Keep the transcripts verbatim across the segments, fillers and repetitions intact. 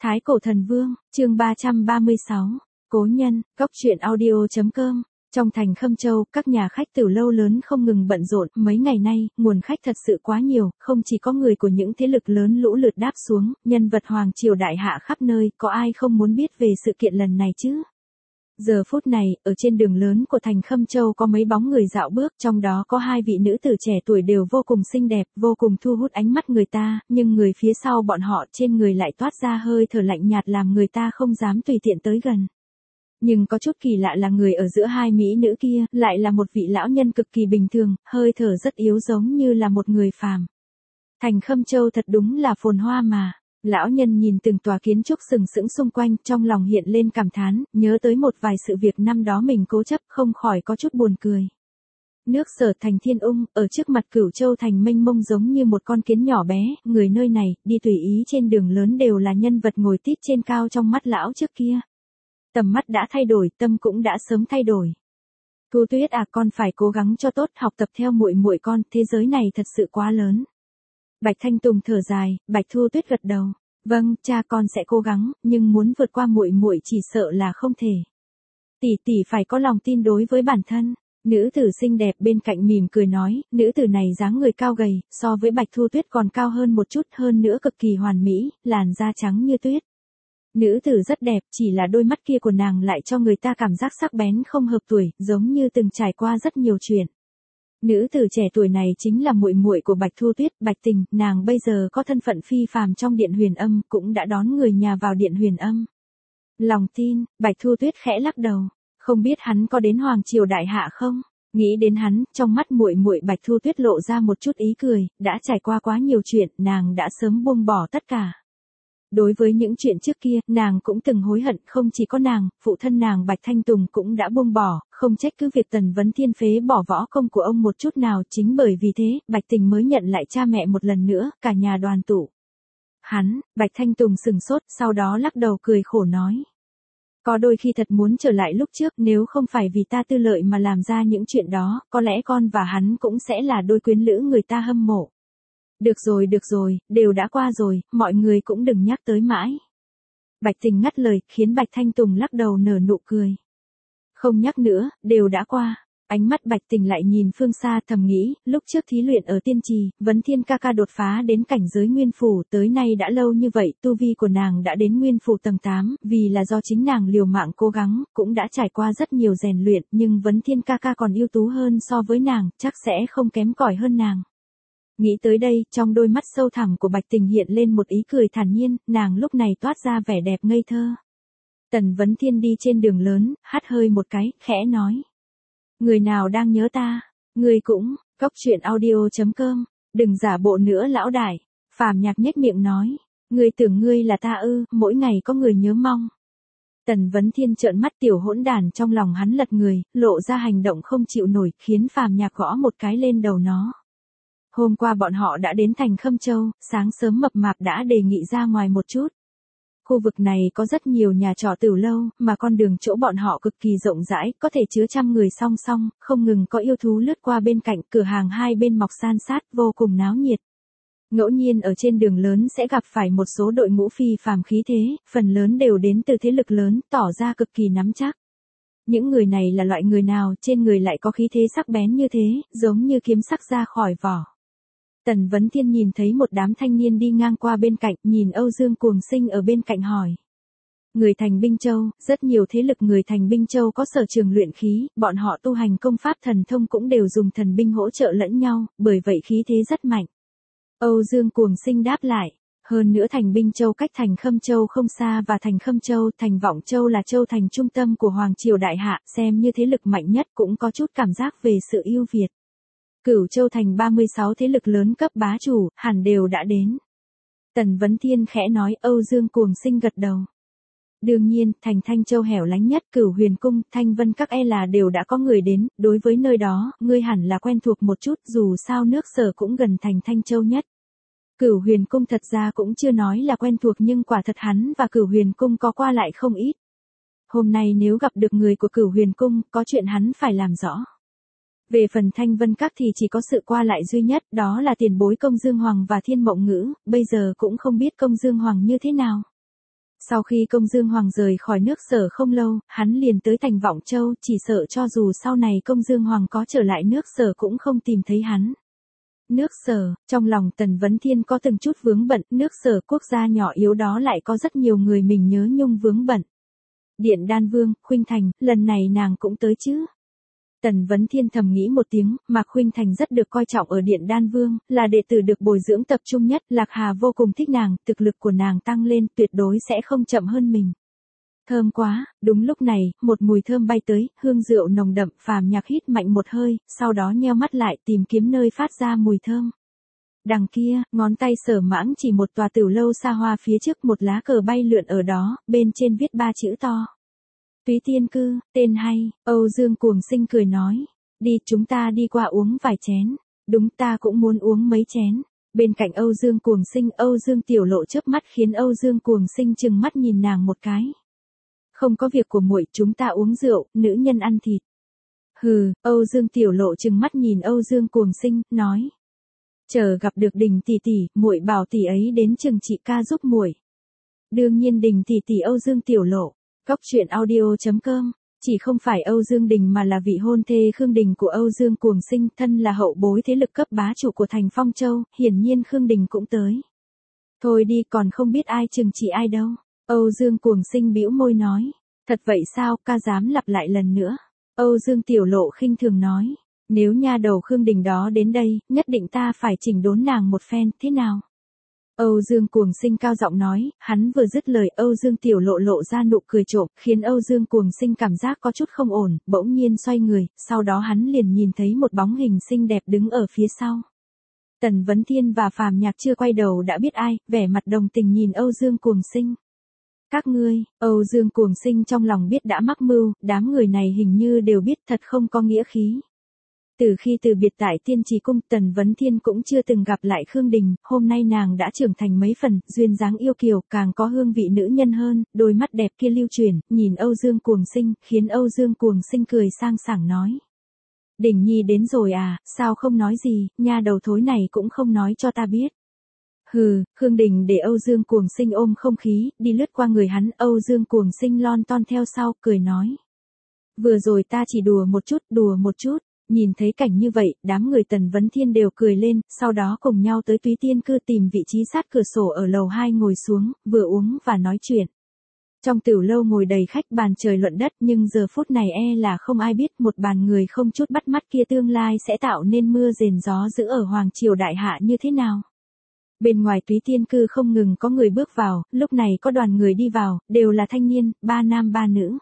Thái Cổ Thần Vương, chương ba trăm ba mươi sáu, Cố Nhân, Cóc truyện audio chấm com. Trong thành Khâm Châu, các nhà khách tiểu lâu lớn không ngừng bận rộn, mấy ngày nay, nguồn khách thật sự quá nhiều, không chỉ có người của những thế lực lớn lũ lượt đáp xuống, nhân vật hoàng triều đại hạ khắp nơi, có ai không muốn biết về sự kiện lần này chứ? Giờ phút này, ở trên đường lớn của thành Khâm Châu có mấy bóng người dạo bước, trong đó có hai vị nữ tử trẻ tuổi đều vô cùng xinh đẹp, vô cùng thu hút ánh mắt người ta, nhưng người phía sau bọn họ trên người lại toát ra hơi thở lạnh nhạt làm người ta không dám tùy tiện tới gần. Nhưng có chút kỳ lạ là người ở giữa hai mỹ nữ kia, lại là một vị lão nhân cực kỳ bình thường, hơi thở rất yếu giống như là một người phàm. Thành Khâm Châu thật đúng là phồn hoa mà. Lão nhân nhìn từng tòa kiến trúc sừng sững xung quanh, trong lòng hiện lên cảm thán, nhớ tới một vài sự việc năm đó mình cố chấp, không khỏi có chút buồn cười. Nước Sở thành Thiên Ung, ở trước mặt Cửu Châu thành mênh mông giống như một con kiến nhỏ bé, người nơi này, đi tùy ý trên đường lớn đều là nhân vật ngồi tít trên cao trong mắt lão trước kia. Tầm mắt đã thay đổi, tâm cũng đã sớm thay đổi. Thu Tuyết à, con phải cố gắng cho tốt, học tập theo muội muội con, thế giới này thật sự quá lớn. Bạch Thanh Tùng thở dài, Bạch Thu Tuyết gật đầu. Vâng, cha con sẽ cố gắng, nhưng muốn vượt qua muội muội chỉ sợ là không thể. Tỷ tỷ phải có lòng tin đối với bản thân. Nữ tử xinh đẹp bên cạnh mỉm cười nói, nữ tử này dáng người cao gầy, so với Bạch Thu Tuyết còn cao hơn một chút, hơn nữa cực kỳ hoàn mỹ, làn da trắng như tuyết. Nữ tử rất đẹp, chỉ là đôi mắt kia của nàng lại cho người ta cảm giác sắc bén không hợp tuổi, giống như từng trải qua rất nhiều chuyện. Nữ tử trẻ tuổi này chính là muội muội của Bạch Thu Tuyết, Bạch Tình, nàng bây giờ có thân phận phi phàm trong Điện Huyền Âm, cũng đã đón người nhà vào Điện Huyền Âm. Lòng tin, Bạch Thu Tuyết khẽ lắc đầu, không biết hắn có đến hoàng triều đại hạ không? Nghĩ đến hắn, trong mắt muội muội Bạch Thu Tuyết lộ ra một chút ý cười, đã trải qua quá nhiều chuyện, nàng đã sớm buông bỏ tất cả. Đối với những chuyện trước kia, nàng cũng từng hối hận, không chỉ có nàng, phụ thân nàng Bạch Thanh Tùng cũng đã buông bỏ, không trách cứ việc Tần Vấn Thiên phế bỏ võ công của ông một chút nào, chính bởi vì thế, Bạch Tình mới nhận lại cha mẹ một lần nữa, cả nhà đoàn tụ. Hắn, Bạch Thanh Tùng sừng sốt, sau đó lắc đầu cười khổ nói. Có đôi khi thật muốn trở lại lúc trước, nếu không phải vì ta tư lợi mà làm ra những chuyện đó, có lẽ con và hắn cũng sẽ là đôi quyến lữ người ta hâm mộ. Được rồi được rồi, đều đã qua rồi, mọi người cũng đừng nhắc tới mãi. Bạch Tình ngắt lời, khiến Bạch Thanh Tùng lắc đầu nở nụ cười. Không nhắc nữa, đều đã qua. Ánh mắt Bạch Tình lại nhìn phương xa thầm nghĩ, lúc trước thí luyện ở tiên trì, Vấn Thiên ca ca đột phá đến cảnh giới nguyên phủ, tới nay đã lâu như vậy, tu vi của nàng đã đến nguyên phủ tầng tám, vì là do chính nàng liều mạng cố gắng, cũng đã trải qua rất nhiều rèn luyện, nhưng Vấn Thiên ca ca còn ưu tú hơn so với nàng, chắc sẽ không kém cỏi hơn nàng. Nghĩ tới đây, trong đôi mắt sâu thẳm của Bạch Tình hiện lên một ý cười thản nhiên, nàng lúc này toát ra vẻ đẹp ngây thơ. Tần Vấn Thiên đi trên đường lớn, hắt hơi một cái, khẽ nói. Người nào đang nhớ ta? Người cũng, Cóc truyện audio chấm com, đừng giả bộ nữa lão đại. Phàm Nhạc nhếch miệng nói. Người tưởng ngươi là ta ư, mỗi ngày có người nhớ mong. Tần Vấn Thiên trợn mắt tiểu hỗn đản trong lòng hắn lật người, lộ ra hành động không chịu nổi, khiến Phàm Nhạc gõ một cái lên đầu nó. Hôm qua bọn họ đã đến thành Khâm Châu, sáng sớm mập mạp đã đề nghị ra ngoài một chút. Khu vực này có rất nhiều nhà trọ tiểu lâu, mà con đường chỗ bọn họ cực kỳ rộng rãi, có thể chứa trăm người song song, không ngừng có yêu thú lướt qua bên cạnh, cửa hàng hai bên mọc san sát, vô cùng náo nhiệt. Ngẫu nhiên ở trên đường lớn sẽ gặp phải một số đội ngũ phi phàm khí thế, phần lớn đều đến từ thế lực lớn, tỏ ra cực kỳ nắm chắc. Những người này là loại người nào, trên người lại có khí thế sắc bén như thế, giống như kiếm sắc ra khỏi vỏ. Tần Vấn Thiên nhìn thấy một đám thanh niên đi ngang qua bên cạnh, nhìn Âu Dương Cuồng Sinh ở bên cạnh hỏi. Người thành Binh Châu, rất nhiều thế lực người thành Binh Châu có sở trường luyện khí, bọn họ tu hành công pháp thần thông cũng đều dùng thần binh hỗ trợ lẫn nhau, bởi vậy khí thế rất mạnh. Âu Dương Cuồng Sinh đáp lại. Hơn nữa thành Binh Châu cách thành Khâm Châu không xa và thành Khâm Châu, thành Vọng Châu là châu thành trung tâm của Hoàng triều đại hạ, xem như thế lực mạnh nhất cũng có chút cảm giác về sự ưu việt. Cửu Châu thành ba mươi sáu thế lực lớn cấp bá chủ, hẳn đều đã đến. Tần Vấn Thiên khẽ nói, Âu Dương Cuồng Sinh gật đầu. Đương nhiên, thành Thanh Châu hẻo lánh nhất, Cửu Huyền Cung, Thanh Vân các e là đều đã có người đến, đối với nơi đó, ngươi hẳn là quen thuộc một chút, dù sao nước Sở cũng gần thành Thanh Châu nhất. Cửu Huyền Cung thật ra cũng chưa nói là quen thuộc nhưng quả thật hắn và Cửu Huyền Cung có qua lại không ít. Hôm nay nếu gặp được người của Cửu Huyền Cung, có chuyện hắn phải làm rõ. Về phần Thanh Vân Các thì chỉ có sự qua lại duy nhất, đó là tiền bối Công Dương Hoàng và Thiên Mộng Ngữ, bây giờ cũng không biết Công Dương Hoàng như thế nào. Sau khi Công Dương Hoàng rời khỏi nước Sở không lâu, hắn liền tới thành Vọng Châu, chỉ sợ cho dù sau này Công Dương Hoàng có trở lại nước Sở cũng không tìm thấy hắn. Nước Sở, trong lòng Tần Vấn Thiên có từng chút vướng bận, nước Sở quốc gia nhỏ yếu đó lại có rất nhiều người mình nhớ nhung vướng bận. Điện Đan Vương, Khuynh Thành, lần này nàng cũng tới chứ? Tần Vấn Thiên thầm nghĩ một tiếng, Mạc Khuynh Thành rất được coi trọng ở Điện Đan Vương, là đệ tử được bồi dưỡng tập trung nhất, Lạc Hà vô cùng thích nàng, thực lực của nàng tăng lên tuyệt đối sẽ không chậm hơn mình. Thơm quá, đúng lúc này, một mùi thơm bay tới, hương rượu nồng đậm, Phàm Nhạc hít mạnh một hơi, sau đó nheo mắt lại tìm kiếm nơi phát ra mùi thơm. Đằng kia, ngón tay Sở Mãng chỉ một tòa tiểu lâu xa hoa phía trước, một lá cờ bay lượn ở đó, bên trên viết ba chữ to. Túy Tiên Cư, tên hay. Âu Dương Cuồng Sinh cười nói, đi chúng ta đi qua uống vài chén. Đúng, ta cũng muốn uống mấy chén. Bên cạnh Âu Dương Cuồng Sinh, Âu Dương Tiểu Lộ chớp mắt khiến Âu Dương Cuồng Sinh trừng mắt nhìn nàng một cái. Không có việc của muội, chúng ta uống rượu, nữ nhân ăn thịt. Hừ, Âu Dương Tiểu Lộ trừng mắt nhìn Âu Dương Cuồng Sinh, nói. Chờ gặp được Đình tỷ tỷ, muội bảo tỷ ấy đến trường chị ca giúp muội. Đương nhiên Đình tỷ tỷ Âu Dương Tiểu Lộ. Cóc truyện audio chấm com, chỉ không phải Âu Dương Đình mà là vị hôn thê Khương Đình của Âu Dương Cuồng Sinh, thân là hậu bối thế lực cấp bá chủ của thành Phong Châu, hiển nhiên Khương Đình cũng tới. Thôi đi, còn không biết ai chừng trị ai đâu. Âu Dương Cuồng Sinh bĩu môi nói, thật vậy sao, ca dám lặp lại lần nữa. Âu Dương Tiểu Lộ khinh thường nói, nếu nha đầu Khương Đình đó đến đây, nhất định ta phải chỉnh đốn nàng một phen, thế nào? Âu Dương Cuồng Sinh cao giọng nói, hắn vừa dứt lời Âu Dương Tiểu Lộ lộ ra nụ cười trộm, khiến Âu Dương Cuồng Sinh cảm giác có chút không ổn, bỗng nhiên xoay người, sau đó hắn liền nhìn thấy một bóng hình xinh đẹp đứng ở phía sau. Tần Vấn Thiên và Phàm Nhạc chưa quay đầu đã biết ai, vẻ mặt đồng tình nhìn Âu Dương Cuồng Sinh. Các ngươi, Âu Dương Cuồng Sinh trong lòng biết đã mắc mưu, đám người này hình như đều biết thật không có nghĩa khí. Từ khi từ biệt tại Tiên Trì Cung, Tần Vấn Thiên cũng chưa từng gặp lại Khương Đình, hôm nay nàng đã trưởng thành mấy phần, duyên dáng yêu kiều, càng có hương vị nữ nhân hơn, đôi mắt đẹp kia lưu chuyển, nhìn Âu Dương Cuồng Sinh, khiến Âu Dương Cuồng Sinh cười sang sảng nói. Đình Nhi đến rồi à, sao không nói gì, nha đầu thối này cũng không nói cho ta biết. Hừ, Khương Đình để Âu Dương Cuồng Sinh ôm không khí, đi lướt qua người hắn, Âu Dương Cuồng Sinh lon ton theo sau, cười nói. Vừa rồi ta chỉ đùa một chút, đùa một chút. Nhìn thấy cảnh như vậy, đám người Tần Vấn Thiên đều cười lên, sau đó cùng nhau tới Túy Tiên Cư tìm vị trí sát cửa sổ ở lầu hai ngồi xuống, vừa uống và nói chuyện. Trong tiểu lâu ngồi đầy khách bàn trời luận đất, nhưng giờ phút này e là không ai biết một bàn người không chút bắt mắt kia tương lai sẽ tạo nên mưa rền gió dữ ở Hoàng Triều Đại Hạ như thế nào. Bên ngoài Túy Tiên Cư không ngừng có người bước vào, lúc này có đoàn người đi vào, đều là thanh niên, ba nam ba nữ.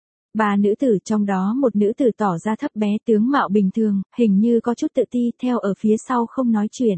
Ba nữ tử trong đó một nữ tử tỏ ra thấp bé tướng mạo bình thường, hình như có chút tự ti, theo ở phía sau không nói chuyện.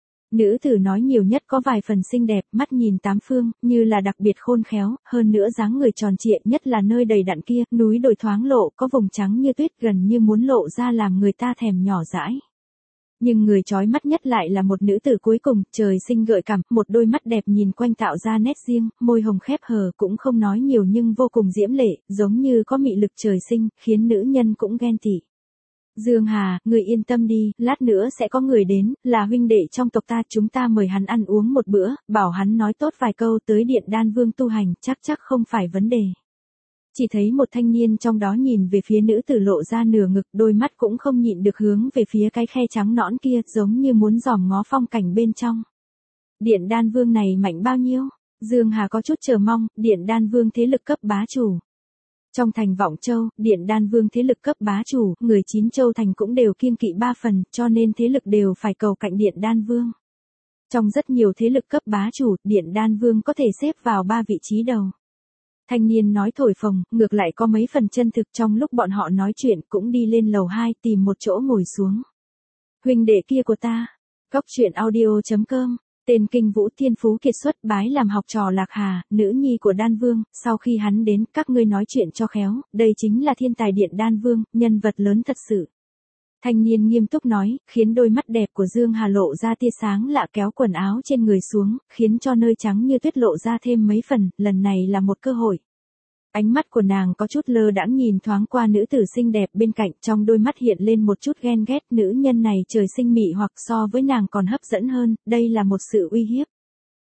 Nữ tử nói nhiều nhất có vài phần xinh đẹp, mắt nhìn tám phương, như là đặc biệt khôn khéo, hơn nữa dáng người tròn trịa, nhất là nơi đầy đặn kia, núi đồi thoáng lộ, có vùng trắng như tuyết gần như muốn lộ ra làm người ta thèm nhỏ dãi. Nhưng người chói mắt nhất lại là một nữ tử cuối cùng, trời sinh gợi cảm, một đôi mắt đẹp nhìn quanh tạo ra nét riêng, môi hồng khép hờ cũng không nói nhiều nhưng vô cùng diễm lệ, giống như có mị lực trời sinh, khiến nữ nhân cũng ghen tị. Dương Hà, người yên tâm đi, lát nữa sẽ có người đến, là huynh đệ trong tộc ta, chúng ta mời hắn ăn uống một bữa, bảo hắn nói tốt vài câu tới Điện Đan Vương tu hành, chắc chắc không phải vấn đề. Chỉ thấy một thanh niên trong đó nhìn về phía nữ tử lộ ra nửa ngực, đôi mắt cũng không nhịn được hướng về phía cái khe trắng nõn kia, giống như muốn dòm ngó phong cảnh bên trong. Điện Đan Vương này mạnh bao nhiêu? Dương Hà có chút chờ mong, Điện Đan Vương thế lực cấp bá chủ. Trong thành Vọng Châu, Điện Đan Vương thế lực cấp bá chủ, người chín châu thành cũng đều kiêng kỵ ba phần, cho nên thế lực đều phải cầu cạnh Điện Đan Vương. Trong rất nhiều thế lực cấp bá chủ, Điện Đan Vương có thể xếp vào ba vị trí đầu. Thanh niên nói thổi phồng, ngược lại có mấy phần chân thực, trong lúc bọn họ nói chuyện cũng đi lên lầu hai tìm một chỗ ngồi xuống. Huynh đệ kia của ta. Cóc truyện audio chấm com. Tên Kinh Vũ thiên phú kiệt xuất, bái làm học trò Lạc Hà, nữ nhi của Đan Vương, sau khi hắn đến, các ngươi nói chuyện cho khéo, đây chính là thiên tài Điện Đan Vương, nhân vật lớn thật sự. Thanh niên nghiêm túc nói, khiến đôi mắt đẹp của Dương Hà lộ ra tia sáng lạ, kéo quần áo trên người xuống, khiến cho nơi trắng như tuyết lộ ra thêm mấy phần, lần này là một cơ hội. Ánh mắt của nàng có chút lơ đãng nhìn thoáng qua nữ tử xinh đẹp bên cạnh, trong đôi mắt hiện lên một chút ghen ghét, nữ nhân này trời sinh mị hoặc so với nàng còn hấp dẫn hơn, đây là một sự uy hiếp.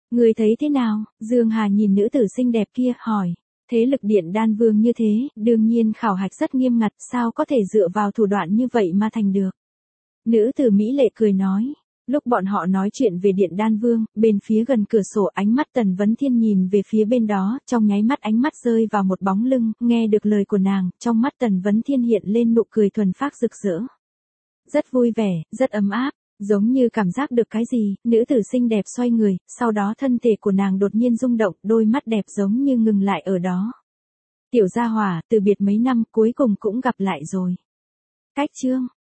Người thấy thế nào? Dương Hà nhìn nữ tử xinh đẹp kia, hỏi. Thế lực Điện Đan Vương như thế, đương nhiên khảo hạch rất nghiêm ngặt, sao có thể dựa vào thủ đoạn như vậy mà thành được. Nữ tử Mỹ lệ cười nói. Lúc bọn họ nói chuyện về Điện Đan Vương, bên phía gần cửa sổ ánh mắt Tần Vấn Thiên nhìn về phía bên đó, trong nháy mắt ánh mắt rơi vào một bóng lưng, nghe được lời của nàng, trong mắt Tần Vấn Thiên hiện lên nụ cười thuần phác rực rỡ. Rất vui vẻ, rất ấm áp, giống như cảm giác được cái gì, nữ tử xinh đẹp xoay người, sau đó thân thể của nàng đột nhiên rung động, đôi mắt đẹp giống như ngừng lại ở đó. Tiểu gia hỏa, từ biệt mấy năm, cuối cùng cũng gặp lại rồi. Cách chương